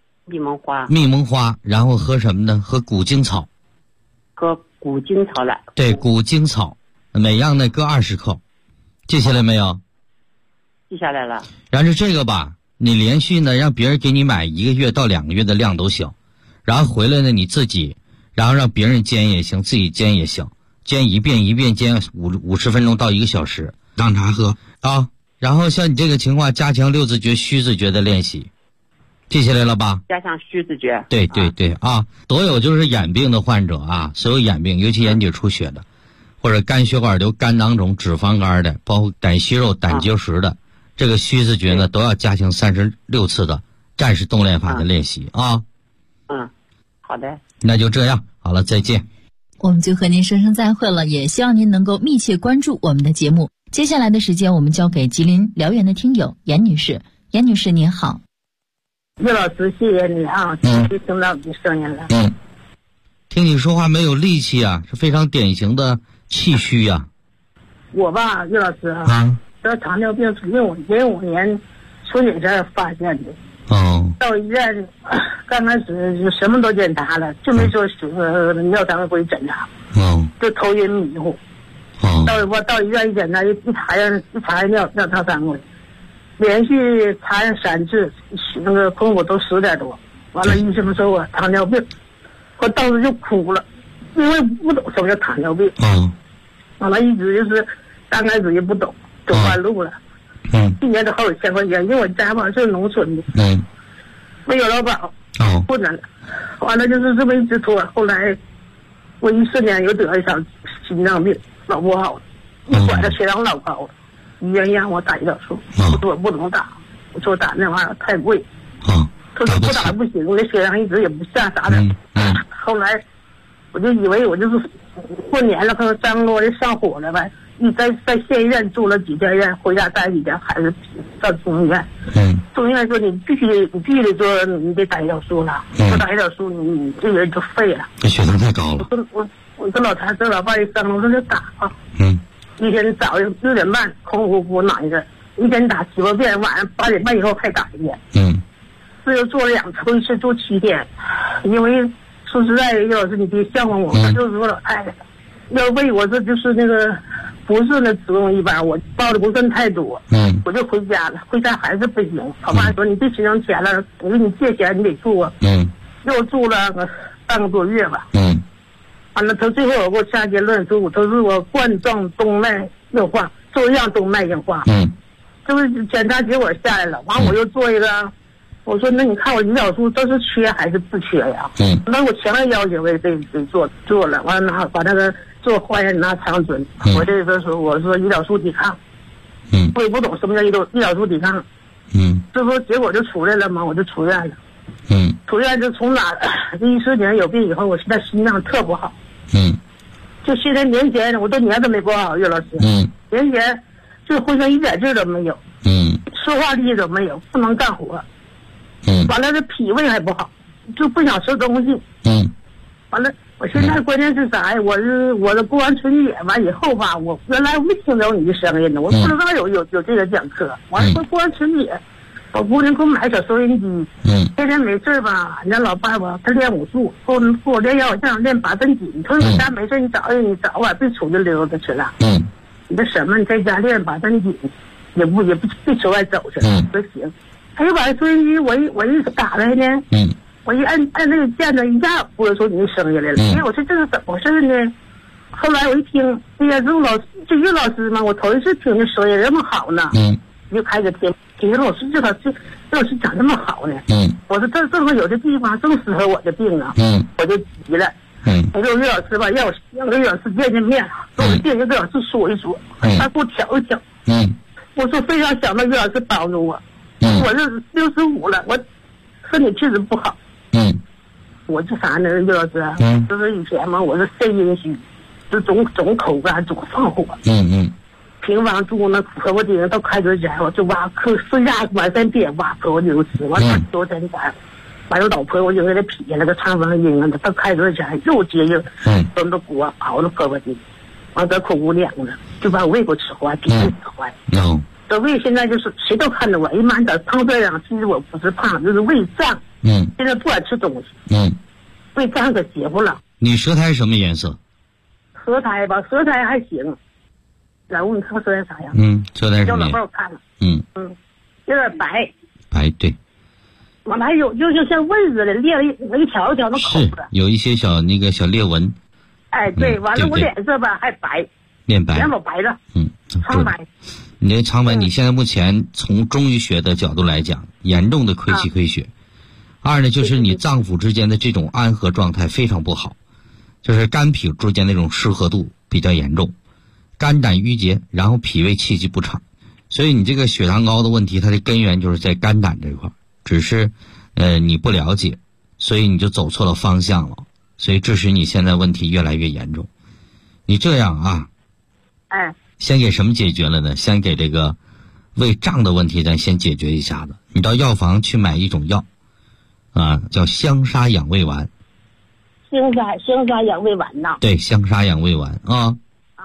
然后喝什么呢？喝古精草。
喝古精草了。
对，古精草每样呢各20克，记下来没有？
记下来了。
然后这个吧，你连续呢让别人给你买1个月到2个月的量都行，然后回来呢你自己，然后让别人煎也行，自己煎也行，煎一遍煎50分钟到1个小时，当茶喝啊。然后像你这个情况，加强六字诀、虚字诀的练习，记下来了吧？
加强虚字诀。
对对对啊，所有就是眼病的患者啊，所有眼病，尤其眼底出血的，或者肝血管瘤、肝囊肿、脂肪肝的，包括胆息肉、胆结石的，这个虚字诀呢都要加强36次的战士动练法的练习啊。
好的。
那就这样，好了，再见。
我们就和您说声再会了，也希望您能够密切关注我们的节目。接下来的时间，我们交给吉林辽源的听友严女士。严女士您好。
岳老师，谢谢你啊，终于听到你声音了。
听你说话没有力气啊，是非常典型的气虚啊。
我吧，岳老师啊，得糖尿病是05年春节前发现的。到医院刚开始就什么都检查了，就没说尿常规检查。就头晕迷糊。到医院一检查，一查尿常规，连续查3次，那个空腹都10点多。完了，医生说我糖尿病，我当时就哭了，因为不懂什么叫糖尿病。完了，一直就是刚开始也不懂，走弯路了。1年都好几千块钱，因为我家吧是农村的。没有劳保，困难了。完了就是这么一直拖，后来我14年又得了一场心脏病，老不好了，我管他血氧老高了，医院让我打胰岛素，我说我不能打，我说打那玩意儿太贵，他说不打不行，那血氧一直也不下啥的。后来我就以为我就是过年了，和张罗的上火了呗。你在县医院住了几天院，回家待几天，还是到中医院。中医院说你必须得做，你得打胰岛素了。不打胰岛素，你这人就废了。
这血糖太高了。
我跟老谭、跟老伴一商量，我说就打啊。一天早上6点半空乎乎拿一个，一天打7、8遍，晚上8点半以后还打一遍。这又做了2次，一次做7天。因为说实在的，岳老师你别笑话我，我就是个老太太。要为我这就是那个不是那子宫一般，我报的不算太多。我就回家了，回家还是不行。老爸说你别心疼钱了，我给你借钱，你得住啊。又住了半个多月吧。完了，他最后我给我下结论说，他是我冠状动脉硬化，中样动脉硬化。就是检查结果下来了，完我又做一个，我说那你看我胰岛素这是缺还是不缺呀？那我强烈要求我也得做了，完了把那个做化验拿长针，我这个时候我说胰岛素抵抗。我也不懂什么叫胰岛素抵抗。这不结果就出来了吗？我就出院了。出院就从哪14年有病以后，我现在心脏特不好。就现在年前我都年都没过好，岳老师。年前就浑身一点劲都没有。说话力都没有，不能干活。完了这脾胃还不好，就不想吃东西。完了我现在关键是啥呀？我的过完春节完以后吧，我原来我没听着你的声音呢，我不知道有这个讲课。完了过完春节，我姑娘给我买小收音机，天天没事吧，俺家老伴吧，他练武术，给我练腰项，练八段锦。他说你家没事，你早晚别出去溜达去了。你这什么？你在家练八段锦，也不别出外走去了。说行。他就把收音机我一打开呢，我一按那个键子，一下播出你的声音来了。我说这是怎么回事呢？后来我一听，哎呀，这岳老师嘛，我头一次听这声音这么好呢。就开始听岳老师，这老师长这么好呢。我说这正好有的地方正适合我的病啊。我就急了。我说岳老师吧，让个岳老师见见面，给我见岳老师说一说，他给我调一调。我说非常想到岳老师帮助我。我这65了，我身体确实不好。我这啥呢，岳老师？就是以前嘛，我是肾阴虚，就总口干，总上火。平房住那婆婆顶到开嘴前，我就挖磕睡下晚上别挖婆婆顶吃，完了昨天完了老婆婆就给他劈下那个肠房阴啊，到开嘴前又接应，端着锅熬着婆婆顶，完了口骨凉了，就把胃给我吃坏，脾气吃坏。这胃现在就是谁都看着我，一满点胖这样，其实我不是胖，就是胃胀。现在不敢吃东西。胃胀可邪乎了。
你舌苔什么颜色？
舌苔吧，舌苔还行。老吴，你看舌苔啥样？
舌苔什么？
叫老伴我看了。有点白。
白，对。
完了还有就像蚊子的裂了一条一条的口子。
是有一些小裂纹。
哎，对，完了我脸色吧还白。
面白。
脸老白了。苍白。
你这苍白，你现在目前从中医学的角度来讲，严重的亏气亏血。二呢，就是你脏腑之间的这种安和状态非常不好，就是肝脾之间那种失和度比较严重，肝胆郁结，然后脾胃气机不畅，所以你这个血糖高的问题，它的根源就是在肝胆这块，只是你不了解，所以你就走错了方向了，所以致使你现在问题越来越严重。你这样啊，先给什么解决了呢？先给这个胃胀的问题咱先解决一下子。你到药房去买一种药叫香砂养胃丸。
香砂养胃丸呐？
对，香砂养胃丸啊。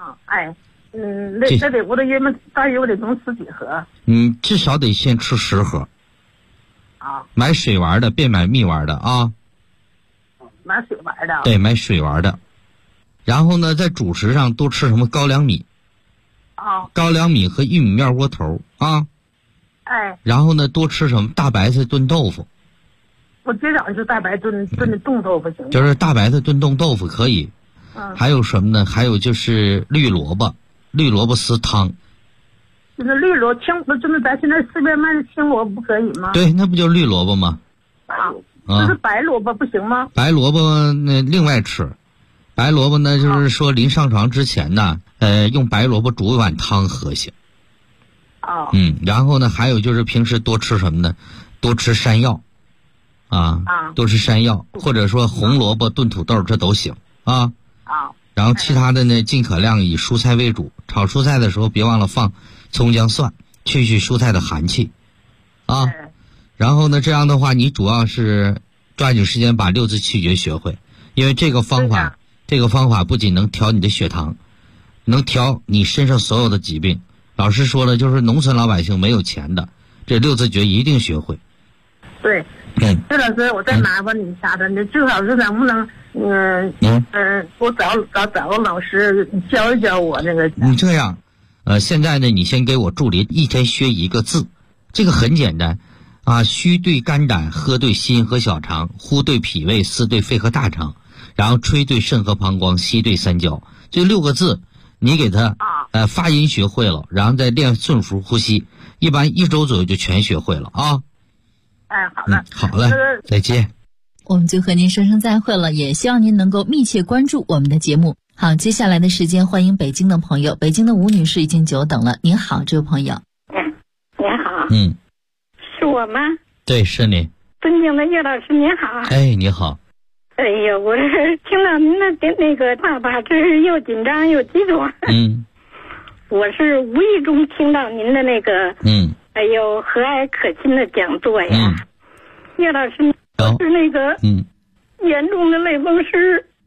那得我得约么？大约我得能吃几盒？
至少得先吃10盒。买水丸的，别买蜜丸的啊。
买水丸的。
对，买水丸的。然后呢，在主食上多吃什么高粱米。高粱米和玉米面窝头啊。然后呢，多吃什么大白菜炖豆腐。
我今早是大白炖的冻豆腐行吗？
就是大白菜炖冻豆腐可以。还有什么呢？还有就是绿萝卜丝汤。
就是绿萝青，就是咱现在市面卖的青萝卜不可以吗？
对，那不就绿萝卜吗？
就是白萝卜不行吗？
白萝卜那另外吃。白萝卜呢，就是说临上床之前呢，用白萝卜煮一碗汤喝行。然后呢，还有就是平时多吃什么呢？多吃山药。多吃山药，或者说红萝卜炖土豆，这都行啊。然后其他的呢，尽可量以蔬菜为主。炒蔬菜的时候，别忘了放葱姜蒜，去蔬菜的寒气啊。然后呢，这样的话，你主要是抓紧时间把六字气诀学会，因为这个方法不仅能调你的血糖，能调你身上所有的疾病。老师说了，就是农村老百姓没有钱的，这六字诀一定学会。
对。岳老师，我再麻烦你啥的，你最好是能不能我找个老师教一教我那个。
你这样，现在呢，你先给我助理一天学1个字，这个很简单虚对肝胆，喝对心和小肠，呼对脾胃，思对肺和大肠，然后吹对肾和膀胱，吸对三焦。这6个字，你给他发音学会了，然后再练顺服呼吸，一般1周左右就全学会了啊。
好了，
好了，再见。
我们就和您说声再会了，也希望您能够密切关注我们的节目。好，接下来的时间欢迎北京的朋友，北京的吴女士已经久等了。您好，这位朋友。
您好。是我吗？
对，是你。
尊敬的岳老师，您好。
哎，你好。
哎呀，我是听到您的那个话吧，这是又紧张又激动。我是无意中听到您的那个哎呦，和蔼可亲的讲座呀。岳老师，我是那个严重的类风湿，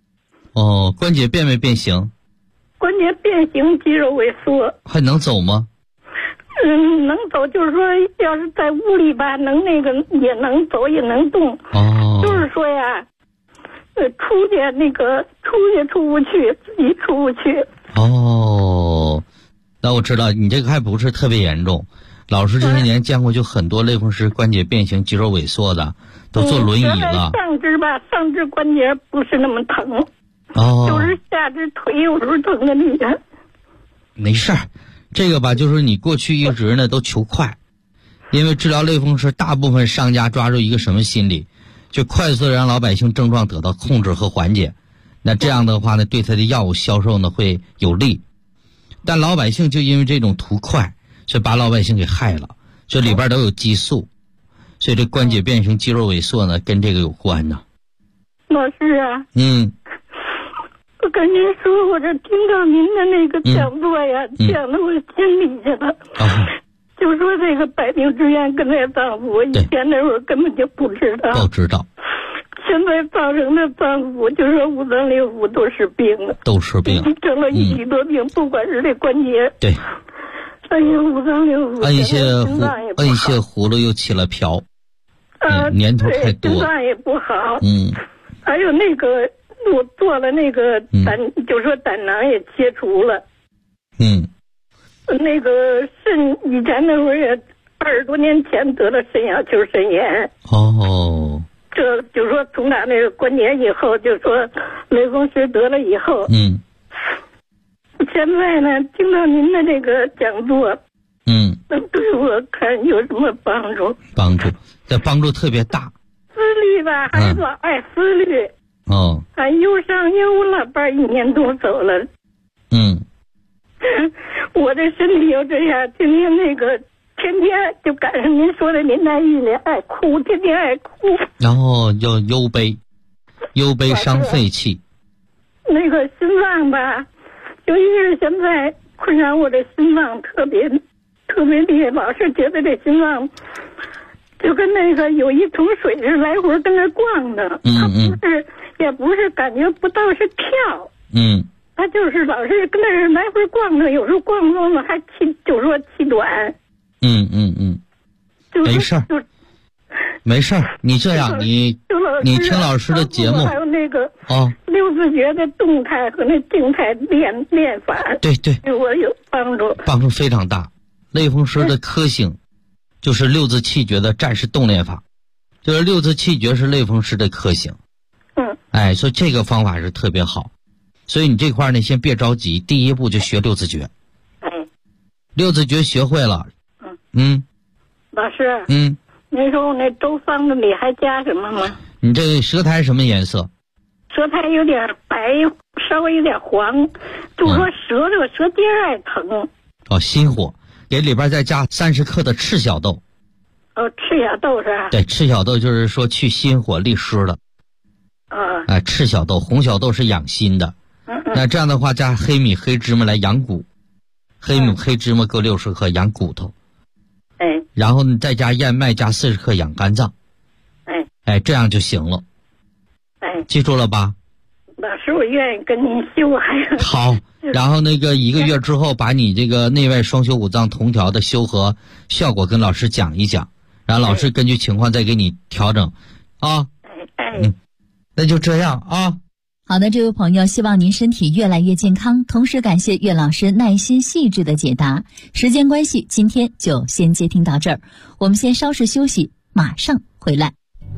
哦，关节变没变形？
关节变形，肌肉萎缩。
还能走吗？
能走，就是说要是在屋里吧，能那个也能走，也能动。
哦。
就是说呀，出去出不去，自己出不去。
哦，那我知道你这个还不是特别严重。老师这些年见过就很多类风湿关节变形、肌肉萎缩的，都坐轮椅了。
上肢关节不是那么疼。
哦。
就是下肢腿有时候疼的厉害。
没事儿，这个吧，就是你过去一直呢都求快，因为治疗类风湿，大部分商家抓住一个什么心理，就快速的让老百姓症状得到控制和缓解。那这样的话呢，对他的药物销售呢会有利。但老百姓就因为这种图快，所以把老百姓给害了。这里边都有激素，所以这关节变形、肌肉萎缩呢跟这个有关呢。
老师啊。我跟您说，我这听到您的那个讲座呀，讲到我心里去了。就说这个百病之源根在脏腑，我以前那会儿根本就不知道。
不知道。
现在造成的脏腑，就是说五脏六腑都是病了。
都是病。
成了一体多病，不管是这关节。
对。
哎呀，五脏六腑。
按一些葫芦又起了瓢。年头太多。
心脏也不好。还有那个。我做了那个就说胆囊也切除了。那个肾以前那会儿也20多年前得了肾小球肾炎。
哦。
这就说从打那个关节以后，就说类风湿得了以后。现在呢，听到您的这个讲座。能对我看有什么帮助？
这帮助特别大。
思虑吧，孩子爱思虑。忧伤忧了，1年多走了。我这身体又这样，天天就赶上您说的林黛玉爱哭，天天爱哭。
然后又忧悲伤肺气。
那个心脏吧，尤其是现在困扰我的心脏特别厉害，老是觉得这心脏就跟那个有一桶水是来回跟着逛的。也不是感觉不到是跳。他就是老是跟那儿来回逛着，有时候逛了还就说气短。
没事儿，你这样你听老师的节目，
还有那个六字诀的动态和那静态练法，
对，
对我有
帮助非常大。类风湿的科醒就是六字气诀的战士动练法，就是六字气诀是类风湿的科醒。所以这个方法是特别好，所以你这块呢先别着急，第一步就学六字诀。六字诀学会了。
老师。您说我那粥方子里还加什么吗？
你这舌苔什么颜色？
舌苔有点白，稍微有点黄，就说舌尖爱疼。
心火，给里边再加30克的赤小豆。
赤小豆是吧？
对，赤小豆就是说去心火利湿的。赤小豆，红小豆是养心的。那这样的话，加黑米、黑芝麻来养骨，黑米、黑芝麻各60克养骨头。然后你再加燕麦，加40克养肝脏。这样就行了。记住了吧？
老师，我愿意跟您修。
好，然后那个1个月之后，把你这个内外双修5脏同调的修和效果跟老师讲一讲，然后老师根据情况再给你调整。那就这样啊。
好的，这位朋友，希望您身体越来越健康，同时感谢岳老师耐心细致的解答。时间关系，今天就先接听到这儿，我们先稍事休息，马上回来。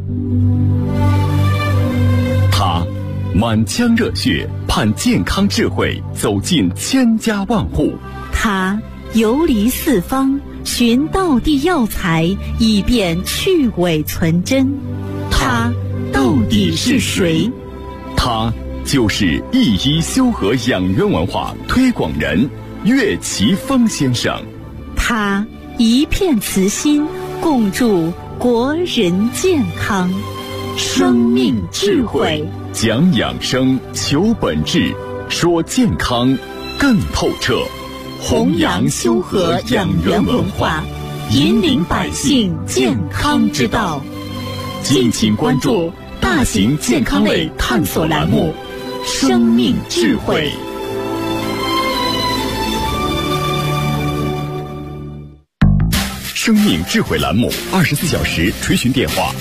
他满腔热血，盼健康智慧走进千家万户。
他游离四方，寻道地药材，以便去伪存真。他到底是谁？
他就是一医修和养元文化推广人岳奇峰先生。
他一片慈心，共筑国人健康。生命智慧，
讲养生，求本质，说健康更透彻。
弘扬修和养元文化，引领百姓健康之道。敬请关注大型健康类探索栏目生命智慧。
生命智慧栏目24小时垂询电话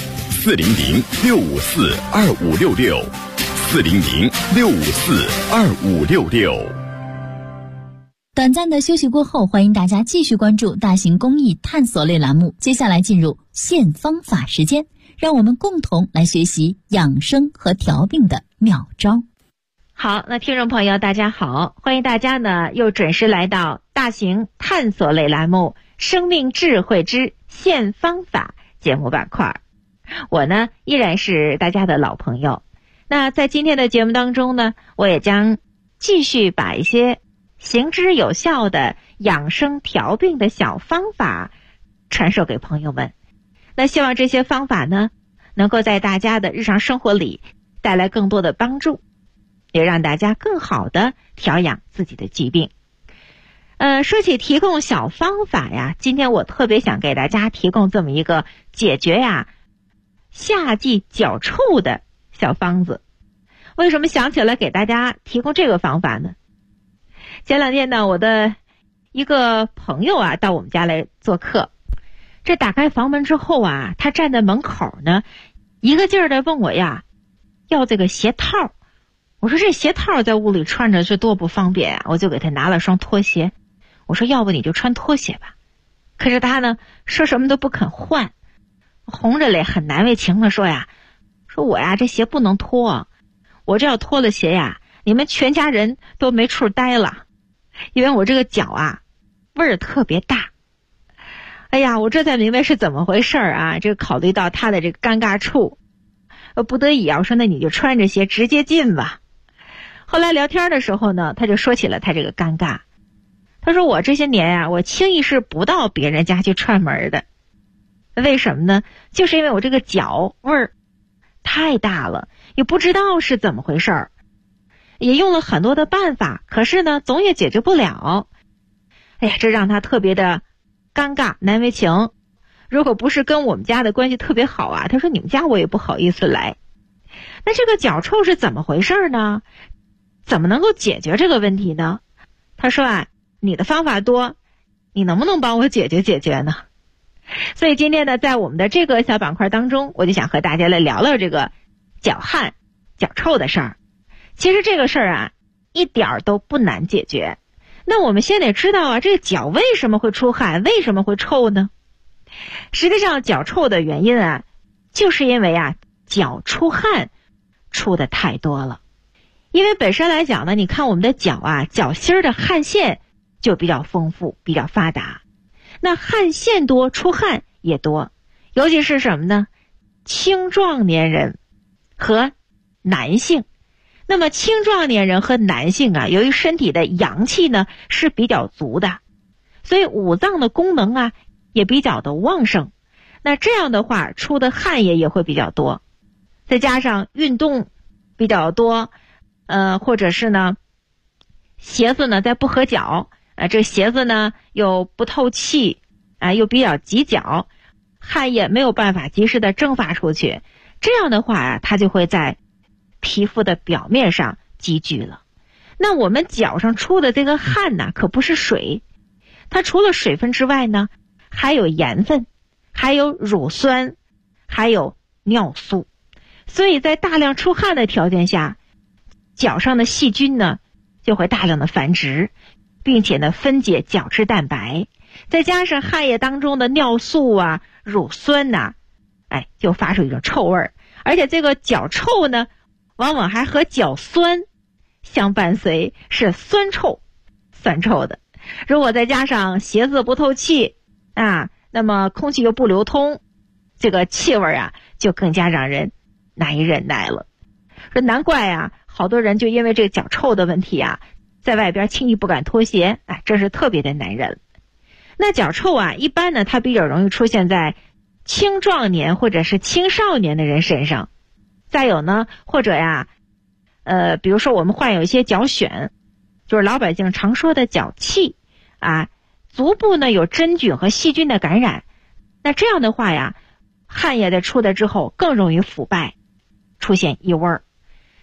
：400-654-2566，400-654-2566。
短暂的休息过后，欢迎大家继续关注大型公益探索类栏目。接下来进入现方法时间，让我们共同来学习养生和调病的妙招。
好，那听众朋友大家好，欢迎大家呢又准时来到大型探索类栏目生命智慧之现方法节目板块。我呢依然是大家的老朋友。那在今天的节目当中呢，我也将继续把一些行之有效的养生调病的小方法传授给朋友们。那希望这些方法呢能够在大家的日常生活里带来更多的帮助，也让大家更好的调养自己的疾病。说起提供小方法呀，今天我特别想给大家提供这么一个解决夏季脚臭的小方子。为什么想起来给大家提供这个方法呢？前两天呢，我的一个朋友到我们家来做客。这打开房门之后他站在门口呢，一个劲儿的问我要这个鞋套。我说这鞋套在屋里穿着是多不方便我就给他拿了双拖鞋。我说要不你就穿拖鞋吧。可是他呢说什么都不肯换，红着脸很难为情的说我这鞋不能脱，我这要脱了鞋你们全家人都没处待了，因为我这个脚味儿特别大。哎呀，我这才明白是怎么回事这个考虑到他的这个尴尬处，不得已我说那你就穿着鞋直接进吧。后来聊天的时候呢，他就说起了他这个尴尬。他说我这些年我轻易是不到别人家去串门的。为什么呢？就是因为我这个脚味儿太大了，也不知道是怎么回事儿，也用了很多的办法，可是呢总也解决不了。哎呀，这让他特别的尴尬难为情。如果不是跟我们家的关系特别好他说你们家我也不好意思来。那这个脚臭是怎么回事呢？怎么能够解决这个问题呢？他说你的方法多，你能不能帮我解决解决呢？所以今天呢，在我们的这个小板块当中，我就想和大家来聊聊这个脚汗脚臭的事儿。其实这个事儿一点儿都不难解决。那我们先得知道这个脚为什么会出汗，为什么会臭呢？实际上脚臭的原因就是因为脚出汗出的太多了。因为本身来讲呢，你看我们的脚脚心的汗腺就比较丰富比较发达，那汗腺多出汗也多。尤其是什么呢？青壮年人和男性。那么青壮年人和男性由于身体的阳气呢是比较足的，所以五脏的功能也比较的旺盛。那这样的话出的汗液也会比较多，再加上运动比较多，或者是呢鞋子呢再不合脚，这鞋子呢又不透气又比较挤脚，汗液没有办法及时的蒸发出去，这样的话它就会在皮肤的表面上积聚了。那我们脚上出的这个汗可不是水，它除了水分之外呢还有盐分，还有乳酸，还有尿素。所以在大量出汗的条件下，脚上的细菌呢就会大量的繁殖，并且呢分解角质蛋白，再加上汗液当中的尿素乳酸就发出一种臭味儿。而且这个脚臭呢往往还和脚酸相伴随，是酸臭的。如果再加上鞋子不透气那么空气又不流通，这个气味就更加让人难以忍耐了。说难怪好多人就因为这个脚臭的问题在外边轻易不敢脱鞋，真是特别的难忍。那脚臭一般呢它比较容易出现在青壮年或者是青少年的人身上。再有呢，或者比如说我们患有一些脚癣，就是老百姓常说的脚气足部呢有真菌和细菌的感染，那这样的话汗液在出来之后更容易腐败，出现异味儿。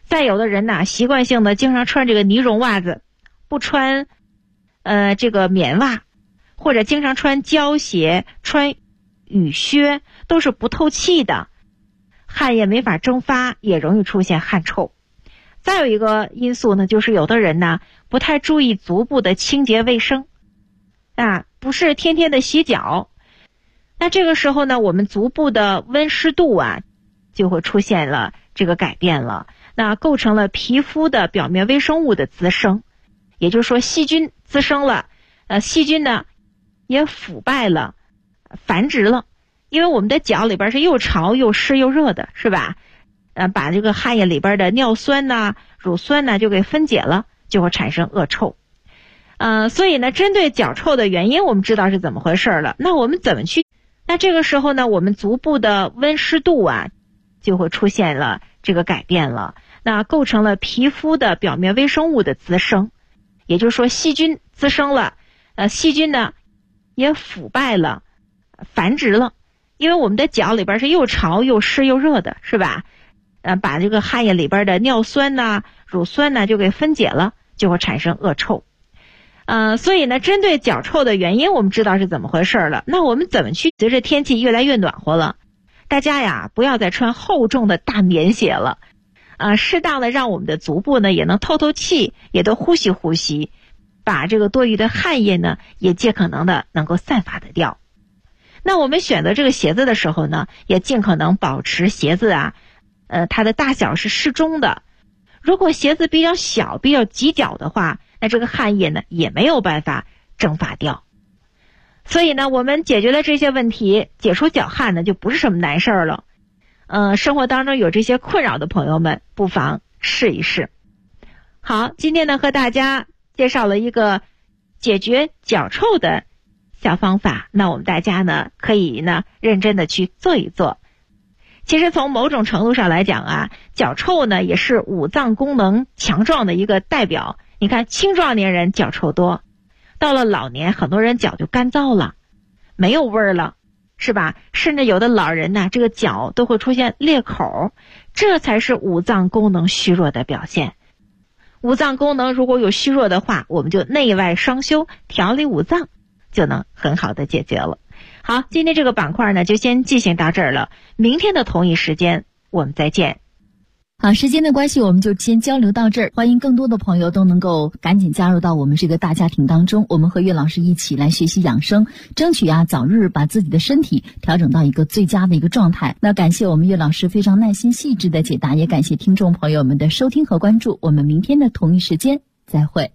再有的人呢，习惯性的经常穿这个呢绒袜子，不穿这个棉袜，或者经常穿胶鞋、穿雨靴，都是不透气的，汗液没法蒸发，也容易出现汗臭。再有一个因素呢，就是有的人呢不太注意足部的清洁卫生啊，不是天天的洗脚，那这个时候呢，我们足部的温湿度啊就会出现了这个改变了，那构成了皮肤的表面微生物的滋生，也就是说细菌滋生了，细菌呢也腐败了，繁殖了，因为我们的脚里边是又潮又湿又热的，是吧？把这个汗液里边的尿酸呐、乳酸呐就给分解了，就会产生恶臭。所以呢，针对脚臭的原因，我们知道是怎么回事了。那我们怎么去？那这个时候呢，我们足部的温湿度啊就会出现了这个改变了，那构成了皮肤的表面微生物的滋生，也就是说细菌滋生了，细菌呢也腐败了，繁殖了，因为我们的脚里边是又潮又湿又热的，是吧？把这个汗液里边的尿酸呐、乳酸呐就给分解了，就会产生恶臭。所以呢，针对脚臭的原因，我们知道是怎么回事了。那我们怎么去？随着天气越来越暖和了，大家呀不要再穿厚重的大棉鞋了，适当的让我们的足部呢也能透透气，也都呼吸呼吸，把这个多余的汗液呢也尽可能的能够散发得掉。那我们选择这个鞋子的时候呢，也尽可能保持鞋子啊它的大小是适中的。如果鞋子比较小、比较挤脚的话，那这个汗液呢也没有办法蒸发掉。所以呢，我们解决了这些问题，解除脚汗呢就不是什么难事儿了。生活当中有这些困扰的朋友们，不妨试一试。好，今天呢和大家介绍了一个解决脚臭的小方法，那我们大家呢可以呢认真的去做一做。其实从某种程度上来讲啊，脚臭呢也是五脏功能强壮的一个代表。你看青壮年人脚臭多，到了老年很多人脚就干燥了，没有味儿了，是吧？甚至有的老人呢，这个脚都会出现裂口，这才是五脏功能虚弱的表现。五脏功能如果有虚弱的话，我们就内外双修，调理五脏就能很好的解决了。好，今天这个板块呢就先进行到这儿了，明天的同一时间我们再见。
好，时间的关系我们就先交流到这儿，欢迎更多的朋友都能够赶紧加入到我们这个大家庭当中，我们和岳老师一起来学习养生，争取早日把自己的身体调整到一个最佳的一个状态。那感谢我们岳老师非常耐心细致的解答，也感谢听众朋友们的收听和关注，我们明天的同一时间再会。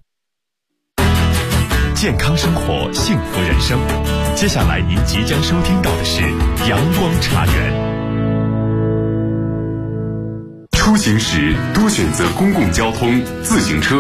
健康生活，幸福人生。接下来您即将收听到的是阳光茶园。出行时多选择公共交通、自行车